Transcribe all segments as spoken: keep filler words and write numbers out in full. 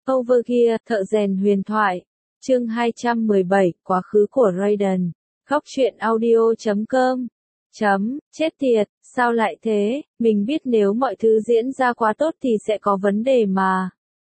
Overgear, thợ rèn huyền thoại. Chương hai trăm mười bảy, quá khứ của Raiden. Góc truyện audio chấm com. Chấm, chết tiệt, sao lại thế, mình biết nếu mọi thứ diễn ra quá tốt thì sẽ có vấn đề mà.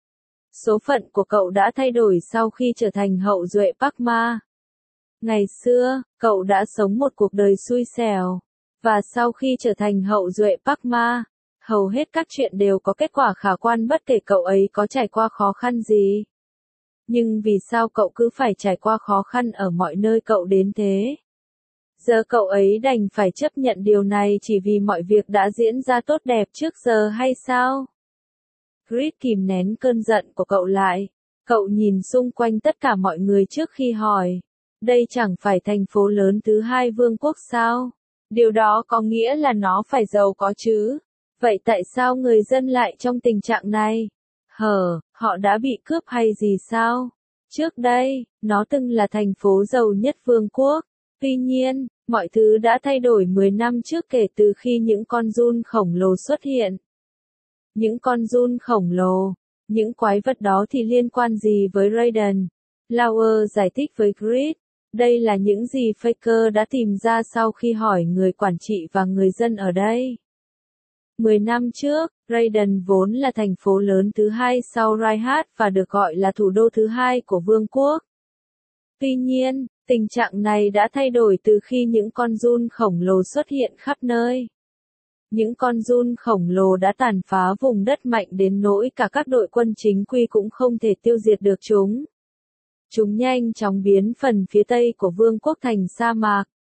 Số phận của cậu đã thay đổi sau khi trở thành hậu duệ Park Ma. Ngày xưa, cậu đã sống một cuộc đời xui xẻo. Và sau khi trở thành hậu duệ Park Ma, hầu hết các chuyện đều có kết quả khả quan bất kể cậu ấy có trải qua khó khăn gì. Nhưng vì sao cậu cứ phải trải qua khó khăn ở mọi nơi cậu đến thế? Giờ cậu ấy đành phải chấp nhận điều này chỉ vì mọi việc đã diễn ra tốt đẹp trước giờ hay sao? Grit kìm nén cơn giận của cậu lại. Cậu nhìn xung quanh tất cả mọi người trước khi hỏi. Đây chẳng phải thành phố lớn thứ hai vương quốc sao? Điều đó có nghĩa là nó phải giàu có chứ? Vậy tại sao người dân lại trong tình trạng này? Hờ, họ đã bị cướp hay gì sao? Trước đây, nó từng là thành phố giàu nhất vương quốc. Tuy nhiên, mọi thứ đã thay đổi mười năm trước kể từ khi những con giun khổng lồ xuất hiện. Những con giun khổng lồ, những quái vật đó thì liên quan gì với Raiden? Lauer giải thích với Grit. Đây là những gì Faker đã tìm ra sau khi hỏi người quản trị và người dân ở đây. Mười năm trước, Raiden vốn là thành phố lớn thứ hai sau Raihat và được gọi là thủ đô thứ hai của vương quốc. Tuy nhiên, tình trạng này đã thay đổi từ khi những con giun khổng lồ xuất hiện khắp nơi. Những con giun khổng lồ đã tàn phá vùng đất mạnh đến nỗi cả các đội quân chính quy cũng không thể tiêu diệt được chúng. Chúng nhanh chóng biến phần phía tây của vương quốc thành sa mạc,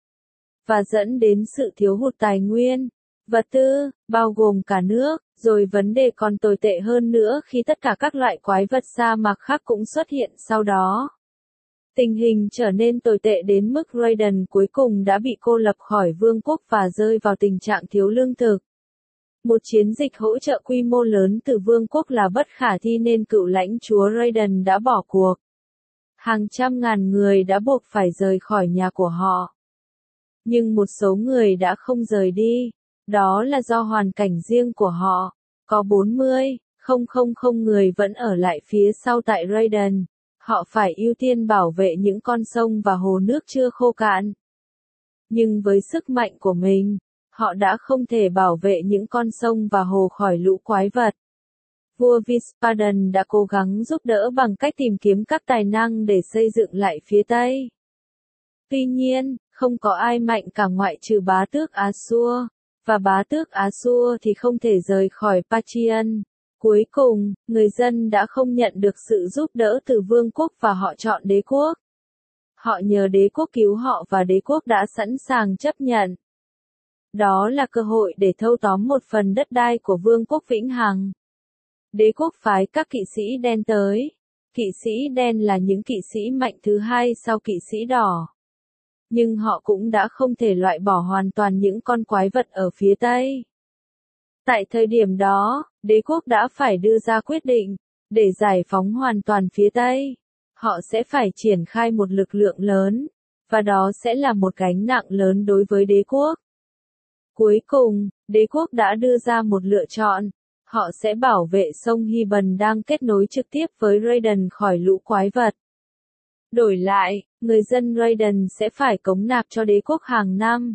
và dẫn đến sự thiếu hụt tài nguyên, vật tư, bao gồm cả nước, rồi vấn đề còn tồi tệ hơn nữa khi tất cả các loại quái vật sa mạc khác cũng xuất hiện sau đó. Tình hình trở nên tồi tệ đến mức Raiden cuối cùng đã bị cô lập khỏi vương quốc và rơi vào tình trạng thiếu lương thực. Một chiến dịch hỗ trợ quy mô lớn từ vương quốc là bất khả thi nên cựu lãnh chúa Raiden đã bỏ cuộc. Hàng trăm ngàn người đã buộc phải rời khỏi nhà của họ. Nhưng một số người đã không rời đi. Đó là do hoàn cảnh riêng của họ. Có bốn mươi nghìn người vẫn ở lại phía sau tại Raiden. Họ phải ưu tiên bảo vệ những con sông và hồ nước chưa khô cạn. Nhưng với sức mạnh của mình, họ đã không thể bảo vệ những con sông và hồ khỏi lũ quái vật. Vua Vispadan đã cố gắng giúp đỡ bằng cách tìm kiếm các tài năng để xây dựng lại phía Tây. Tuy nhiên, không có ai mạnh cả ngoại trừ bá tước Ashur, và bá tước Ashur thì không thể rời khỏi Pachian. Cuối cùng, người dân đã không nhận được sự giúp đỡ từ vương quốc và họ chọn đế quốc. Họ nhờ đế quốc cứu họ và đế quốc đã sẵn sàng chấp nhận. Đó là cơ hội để thâu tóm một phần đất đai của vương quốc vĩnh hằng. Đế quốc phái các kỵ sĩ đen tới. Kỵ sĩ đen là những kỵ sĩ mạnh thứ hai sau kỵ sĩ đỏ. Nhưng họ cũng đã không thể loại bỏ hoàn toàn những con quái vật ở phía Tây. Tại thời điểm đó, đế quốc đã phải đưa ra quyết định, để giải phóng hoàn toàn phía Tây. Họ sẽ phải triển khai một lực lượng lớn, và đó sẽ là một gánh nặng lớn đối với đế quốc. Cuối cùng, đế quốc đã đưa ra một lựa chọn. Họ sẽ bảo vệ sông Hiban đang kết nối trực tiếp với Raiden khỏi lũ quái vật. Đổi lại, người dân Raiden sẽ phải cống nạp cho đế quốc hàng năm.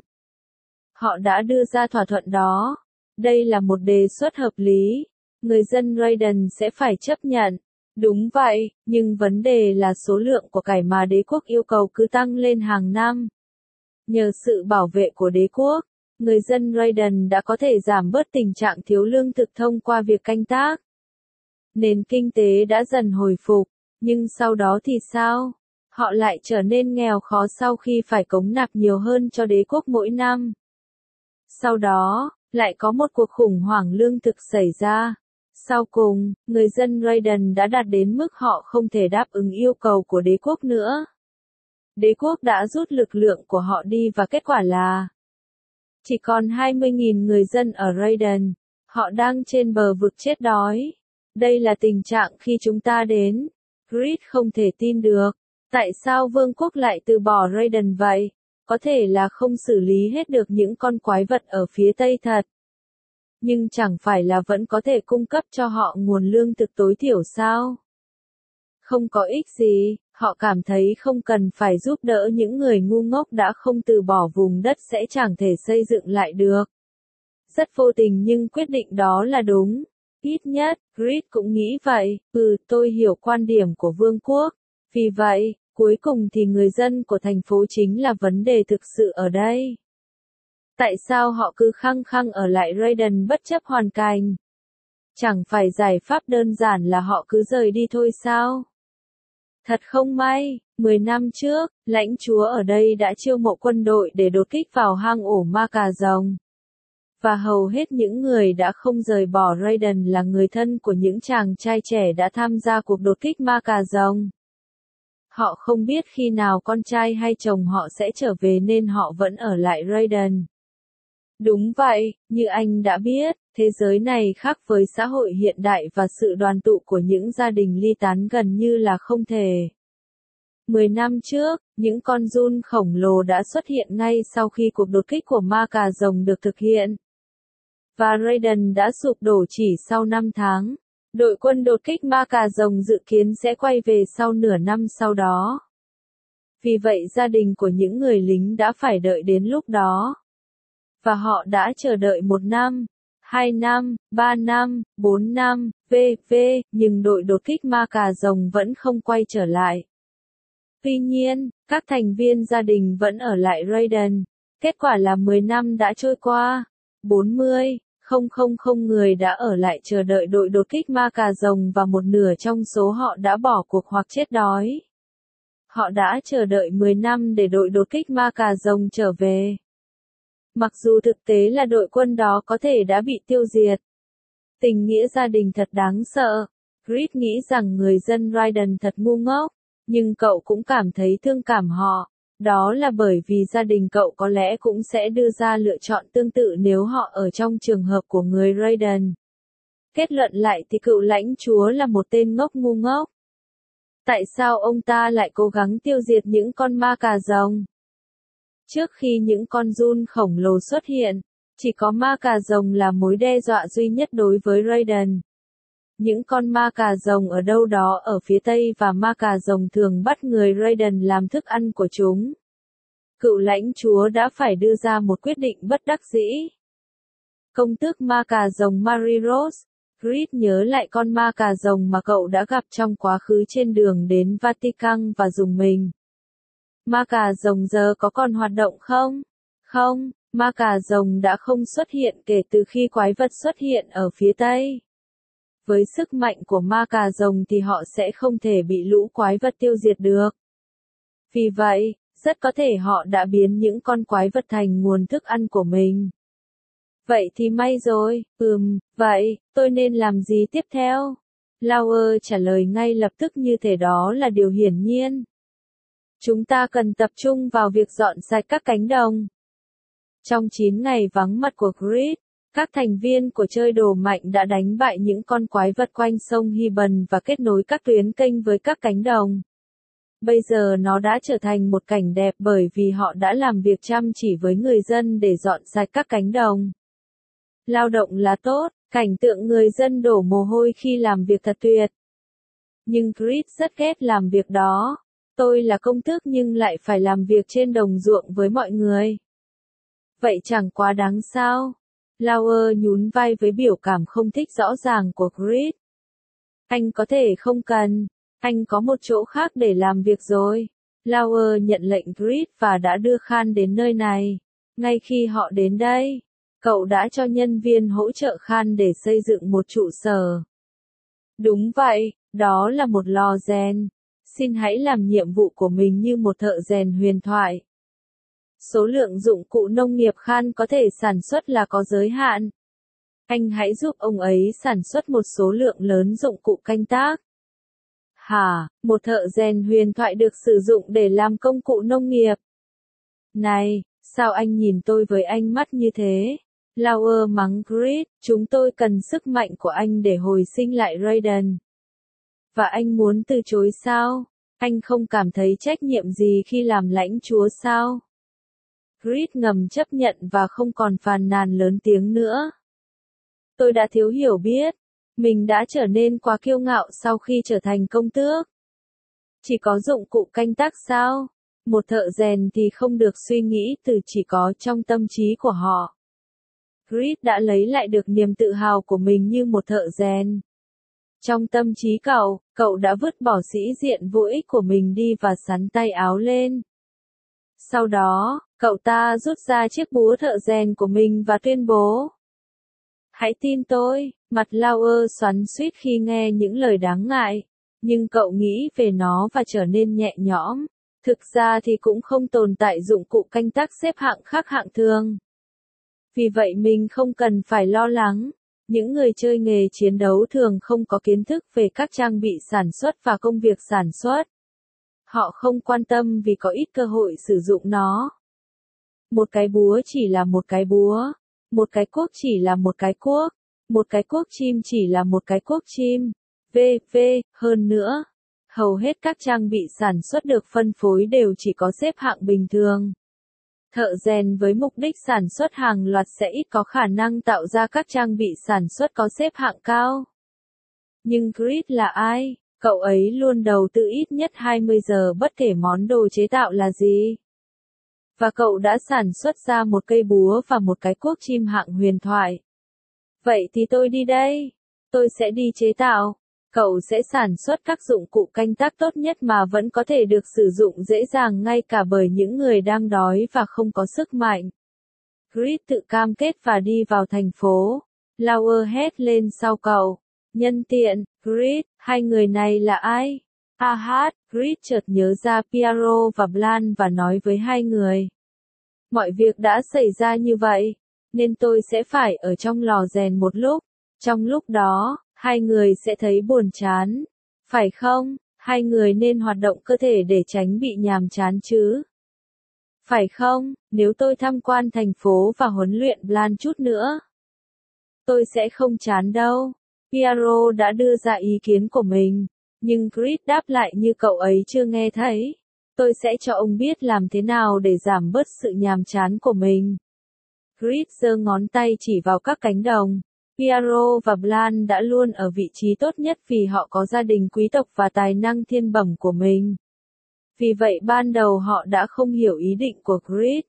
Họ đã đưa ra thỏa thuận đó. Đây là một đề xuất hợp lý. Người dân Raiden sẽ phải chấp nhận. Đúng vậy, nhưng vấn đề là số lượng của cải mà đế quốc yêu cầu cứ tăng lên hàng năm. Nhờ sự bảo vệ của đế quốc, người dân Raiden đã có thể giảm bớt tình trạng thiếu lương thực thông qua việc canh tác. Nền kinh tế đã dần hồi phục, nhưng sau đó thì sao? Họ lại trở nên nghèo khó sau khi phải cống nạp nhiều hơn cho đế quốc mỗi năm. Sau đó, lại có một cuộc khủng hoảng lương thực xảy ra. Sau cùng, người dân Raiden đã đạt đến mức họ không thể đáp ứng yêu cầu của đế quốc nữa. Đế quốc đã rút lực lượng của họ đi và kết quả là chỉ còn hai mươi nghìn người dân ở Raiden. Họ đang trên bờ vực chết đói. Đây là tình trạng khi chúng ta đến. Grit không thể tin được. Tại sao vương quốc lại từ bỏ Raiden vậy? Có thể là không xử lý hết được những con quái vật ở phía Tây thật. Nhưng chẳng phải là vẫn có thể cung cấp cho họ nguồn lương thực tối thiểu sao? không có ích gì, họ cảm thấy không cần phải giúp đỡ những người ngu ngốc đã không từ bỏ vùng đất sẽ chẳng thể xây dựng lại được. Rất vô tình nhưng quyết định đó là đúng. Ít nhất, Grid cũng nghĩ vậy, ừ, tôi hiểu quan điểm của vương quốc. Vì vậy, cuối cùng thì người dân của thành phố chính là vấn đề thực sự ở đây. Tại sao họ cứ khăng khăng ở lại Raiden bất chấp hoàn cảnh? Chẳng phải giải pháp đơn giản là họ cứ rời đi thôi sao? Thật không may, mười năm trước, lãnh chúa ở đây đã chiêu mộ quân đội để đột kích vào hang ổ ma cà rồng. Và hầu hết những người đã không rời bỏ Raiden là người thân của những chàng trai trẻ đã tham gia cuộc đột kích ma cà rồng. Họ không biết khi nào con trai hay chồng họ sẽ trở về nên họ vẫn ở lại Raiden. Đúng vậy, như anh đã biết, thế giới này khác với xã hội hiện đại và sự đoàn tụ của những gia đình ly tán gần như là không thể. Mười năm trước, những con giun khổng lồ đã xuất hiện ngay sau khi cuộc đột kích của ma cà rồng được thực hiện. Và Raiden đã sụp đổ chỉ sau năm tháng. Đội quân đột kích ma cà rồng dự kiến sẽ quay về sau nửa năm sau đó. Vì vậy gia đình của những người lính đã phải đợi đến lúc đó. Và họ đã chờ đợi một năm, hai năm, ba năm, bốn năm, vân vân, nhưng đội đột kích ma cà rồng vẫn không quay trở lại. Tuy nhiên, các thành viên gia đình vẫn ở lại Raiden. Kết quả là mười năm đã trôi qua. bốn mươi, không không không người đã ở lại chờ đợi đội đột kích ma cà rồng và một nửa trong số họ đã bỏ cuộc hoặc chết đói. Họ đã chờ đợi mười năm để đội đột kích ma cà rồng trở về. Mặc dù thực tế là đội quân đó có thể đã bị tiêu diệt. Tình nghĩa gia đình thật đáng sợ. Grid nghĩ rằng người dân Raiden thật ngu ngốc, nhưng cậu cũng cảm thấy thương cảm họ. Đó là bởi vì gia đình cậu có lẽ cũng sẽ đưa ra lựa chọn tương tự nếu họ ở trong trường hợp của người Raiden. Kết luận lại thì cựu lãnh chúa là một tên ngốc ngu ngốc. Tại sao ông ta lại cố gắng tiêu diệt những con ma cà rồng? Trước khi những con giun khổng lồ xuất hiện, chỉ có ma cà rồng là mối đe dọa duy nhất đối với Raiden. Những con ma cà rồng ở đâu đó ở phía tây và ma cà rồng thường bắt người Raiden làm thức ăn của chúng. Cựu lãnh chúa đã phải đưa ra một quyết định bất đắc dĩ. Công tước ma cà rồng Marie-Rose, Grid nhớ lại con ma cà rồng mà cậu đã gặp trong quá khứ trên đường đến Vatican và dùng mình. Ma cà rồng giờ có còn hoạt động không? Không, ma cà rồng đã không xuất hiện kể từ khi quái vật xuất hiện ở phía tây. Với sức mạnh của ma cà rồng thì họ sẽ không thể bị lũ quái vật tiêu diệt được. Vì vậy, rất có thể họ đã biến những con quái vật thành nguồn thức ăn của mình. Vậy thì may rồi, ừm, vậy, tôi nên làm gì tiếp theo? Lauer trả lời ngay lập tức như thể đó là điều hiển nhiên. Chúng ta cần tập trung vào việc dọn sạch các cánh đồng. Trong chín ngày vắng mặt của Grid, các thành viên của chơi đồ mạnh đã đánh bại những con quái vật quanh sông Hiban và kết nối các tuyến kênh với các cánh đồng. Bây giờ nó đã trở thành một cảnh đẹp bởi vì họ đã làm việc chăm chỉ với người dân để dọn sạch các cánh đồng. Lao động là tốt, cảnh tượng người dân đổ mồ hôi khi làm việc thật tuyệt. Nhưng Grid rất ghét làm việc đó. Tôi là công tước nhưng lại phải làm việc trên đồng ruộng với mọi người. Vậy chẳng quá đáng sao? Lauer nhún vai với biểu cảm không thích rõ ràng của Grid. Anh có thể không cần, anh có một chỗ khác để làm việc rồi. Lauer nhận lệnh Grid và đã đưa Khan đến nơi này. Ngay khi họ đến đây, cậu đã cho nhân viên hỗ trợ Khan để xây dựng một trụ sở. Đúng vậy, đó là một lò rèn. Xin hãy làm nhiệm vụ của mình như một thợ rèn huyền thoại. Số lượng dụng cụ nông nghiệp Khan có thể sản xuất là có giới hạn. Anh hãy giúp ông ấy sản xuất một số lượng lớn dụng cụ canh tác. Hả, một thợ rèn huyền thoại được sử dụng để làm công cụ nông nghiệp. Này, sao anh nhìn tôi với ánh mắt như thế? Lauer mắng Grid, chúng tôi cần sức mạnh của anh để hồi sinh lại Raiden. Và anh muốn từ chối sao? Anh không cảm thấy trách nhiệm gì khi làm lãnh chúa sao? Grid ngầm chấp nhận và không còn phàn nàn lớn tiếng nữa. Tôi đã thiếu hiểu biết. Mình đã trở nên quá kiêu ngạo sau khi trở thành công tước. Chỉ có dụng cụ canh tác sao? Một thợ rèn thì không được suy nghĩ từ chỉ có trong tâm trí của họ. Creed đã lấy lại được niềm tự hào của mình như một thợ rèn. Trong tâm trí cậu, cậu đã vứt bỏ sĩ diện vô ích của mình đi và xắn tay áo lên. Sau đó, cậu ta rút ra chiếc búa thợ rèn của mình và tuyên bố. Hãy tin tôi, mặt Lauer xoắn xuýt khi nghe những lời đáng ngại, nhưng cậu nghĩ về nó và trở nên nhẹ nhõm. Thực ra thì cũng không tồn tại dụng cụ canh tác xếp hạng khác hạng thường. Vì vậy mình không cần phải lo lắng. Những người chơi nghề chiến đấu thường không có kiến thức về các trang bị sản xuất và công việc sản xuất. Họ không quan tâm vì có ít cơ hội sử dụng nó. Một cái búa chỉ là một cái búa. Một cái cuốc chỉ là một cái cuốc. Một cái cuốc chim chỉ là một cái cuốc chim. vê vê Hơn nữa, hầu hết các trang bị sản xuất được phân phối đều chỉ có xếp hạng bình thường. Thợ rèn với mục đích sản xuất hàng loạt sẽ ít có khả năng tạo ra các trang bị sản xuất có xếp hạng cao. Nhưng Creed là ai? Cậu ấy luôn đầu tư ít nhất hai mươi giờ bất kể món đồ chế tạo là gì. Và cậu đã sản xuất ra một cây búa và một cái cuốc chim hạng huyền thoại. Vậy thì tôi đi đây. Tôi sẽ đi chế tạo. Cậu sẽ sản xuất các dụng cụ canh tác tốt nhất mà vẫn có thể được sử dụng dễ dàng ngay cả bởi những người đang đói và không có sức mạnh. Creed tự cam kết và đi vào thành phố. Lauer hét lên sau cậu. Nhân tiện, Creed, hai người này là ai? Ha ha, Creed chợt nhớ ra Piero và Blan và nói với hai người. Mọi việc đã xảy ra như vậy, nên tôi sẽ phải ở trong lò rèn một lúc. Trong lúc đó, hai người sẽ thấy buồn chán. Phải không? Hai người nên hoạt động cơ thể để tránh bị nhàm chán chứ. Phải không? Nếu tôi tham quan thành phố và huấn luyện Blan chút nữa, tôi sẽ không chán đâu. Piero đã đưa ra ý kiến của mình, nhưng Creed đáp lại như cậu ấy chưa nghe thấy. Tôi sẽ cho ông biết làm thế nào để giảm bớt sự nhàm chán của mình. Creed giơ ngón tay chỉ vào các cánh đồng. Piero và Blan đã luôn ở vị trí tốt nhất vì họ có gia đình quý tộc và tài năng thiên bẩm của mình. Vì vậy ban đầu họ đã không hiểu ý định của Creed.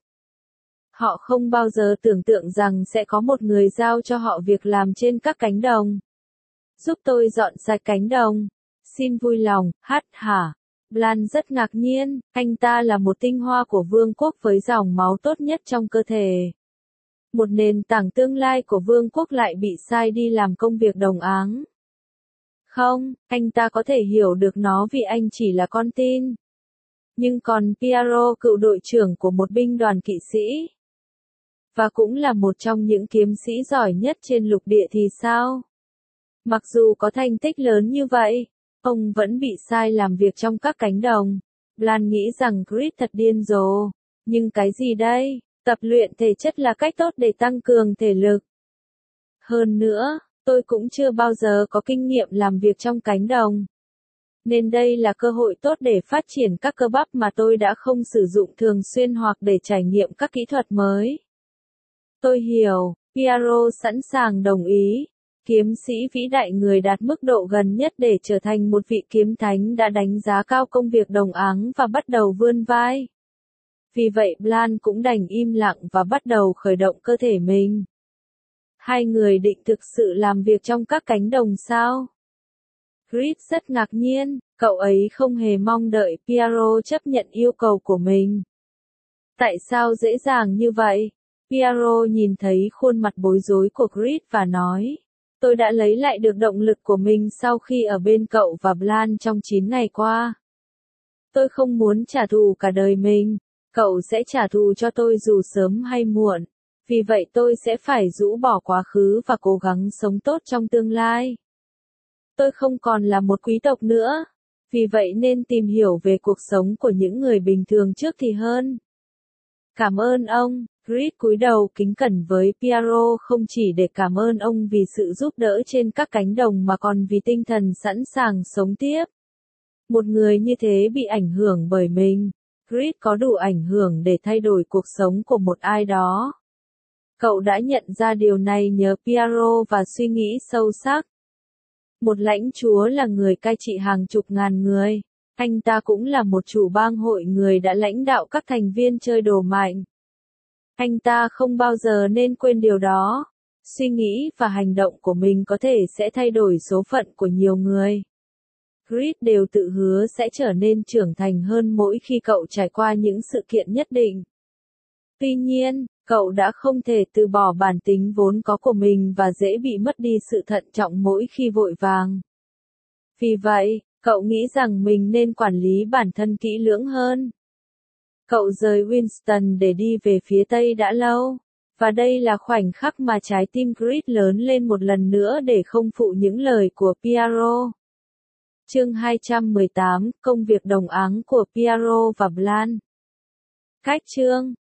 Họ không bao giờ tưởng tượng rằng sẽ có một người giao cho họ việc làm trên các cánh đồng. Giúp tôi dọn sạch cánh đồng. Xin vui lòng, hát hả. Blan rất ngạc nhiên, anh ta là một tinh hoa của vương quốc với dòng máu tốt nhất trong cơ thể. Một nền tảng tương lai của vương quốc lại bị sai đi làm công việc đồng áng. Không, anh ta có thể hiểu được nó vì anh chỉ là con tin. Nhưng còn Piero, cựu đội trưởng của một binh đoàn kỵ sĩ, và cũng là một trong những kiếm sĩ giỏi nhất trên lục địa thì sao? Mặc dù có thành tích lớn như vậy, ông vẫn bị sai làm việc trong các cánh đồng. Blan nghĩ rằng Creed thật điên rồ. Nhưng cái gì đây? Tập luyện thể chất là cách tốt để tăng cường thể lực. Hơn nữa, tôi cũng chưa bao giờ có kinh nghiệm làm việc trong cánh đồng. Nên đây là cơ hội tốt để phát triển các cơ bắp mà tôi đã không sử dụng thường xuyên hoặc để trải nghiệm các kỹ thuật mới. Tôi hiểu, Piero sẵn sàng đồng ý. Kiếm sĩ vĩ đại người đạt mức độ gần nhất để trở thành một vị kiếm thánh đã đánh giá cao công việc đồng áng và bắt đầu vươn vai. Vì vậy Blan cũng đành im lặng và bắt đầu khởi động cơ thể mình. Hai người định thực sự làm việc trong các cánh đồng sao? Creed rất ngạc nhiên, cậu ấy không hề mong đợi Piero chấp nhận yêu cầu của mình. Tại sao dễ dàng như vậy? Piero nhìn thấy khuôn mặt bối rối của Creed và nói. Tôi đã lấy lại được động lực của mình sau khi ở bên cậu và Blan trong chín ngày qua. Tôi không muốn trả thù cả đời mình. Cậu sẽ trả thù cho tôi dù sớm hay muộn. Vì vậy tôi sẽ phải rũ bỏ quá khứ và cố gắng sống tốt trong tương lai. Tôi không còn là một quý tộc nữa. Vì vậy nên tìm hiểu về cuộc sống của những người bình thường trước thì hơn. Cảm ơn ông. Creed cúi đầu kính cẩn với Piero không chỉ để cảm ơn ông vì sự giúp đỡ trên các cánh đồng mà còn vì tinh thần sẵn sàng sống tiếp. Một người như thế bị ảnh hưởng bởi mình. Creed có đủ ảnh hưởng để thay đổi cuộc sống của một ai đó. Cậu đã nhận ra điều này nhờ Piero và suy nghĩ sâu sắc. Một lãnh chúa là người cai trị hàng chục ngàn người. Anh ta cũng là một chủ bang hội người đã lãnh đạo các thành viên chơi đồ mạnh. Anh ta không bao giờ nên quên điều đó. Suy nghĩ và hành động của mình có thể sẽ thay đổi số phận của nhiều người. Creed đều tự hứa sẽ trở nên trưởng thành hơn mỗi khi cậu trải qua những sự kiện nhất định. Tuy nhiên, cậu đã không thể từ bỏ bản tính vốn có của mình và dễ bị mất đi sự thận trọng mỗi khi vội vàng. Vì vậy, cậu nghĩ rằng mình nên quản lý bản thân kỹ lưỡng hơn. Cậu rời Winston để đi về phía Tây đã lâu, và đây là khoảnh khắc mà trái tim Creed lớn lên một lần nữa để không phụ những lời của Piero. Chương hai trăm mười tám, Công việc đồng áng của Piero và Blanche. Cách chương